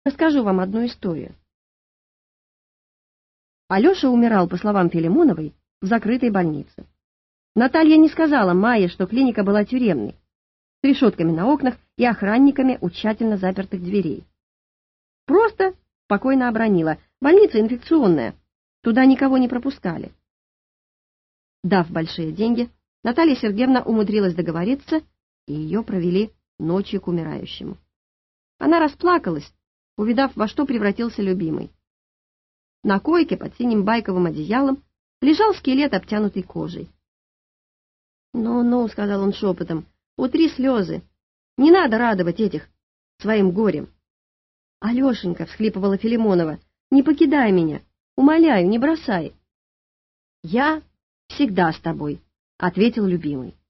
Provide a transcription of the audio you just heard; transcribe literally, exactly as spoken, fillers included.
Расскажу вам одну историю. Алеша умирал, по словам Филимоновой, в закрытой больнице. Наталья не сказала Майе, что клиника была тюремной, с решетками на окнах и охранниками у тщательно запертых дверей. Просто спокойно обронила: больница инфекционная, туда никого не пропускали. Дав большие деньги, Наталья Сергеевна умудрилась договориться, и ее провели ночью к умирающему. Она расплакалась, увидав, во что превратился любимый. На койке под синим байковым одеялом лежал скелет, обтянутый кожей. «Ну-ну», — сказал он шепотом, — «утри слезы. Не надо радовать этих своим горем». «Алешенька», — всхлипывала Филимонова, — «не покидай меня. Умоляю, не бросай». «Я всегда с тобой», — ответил любимый.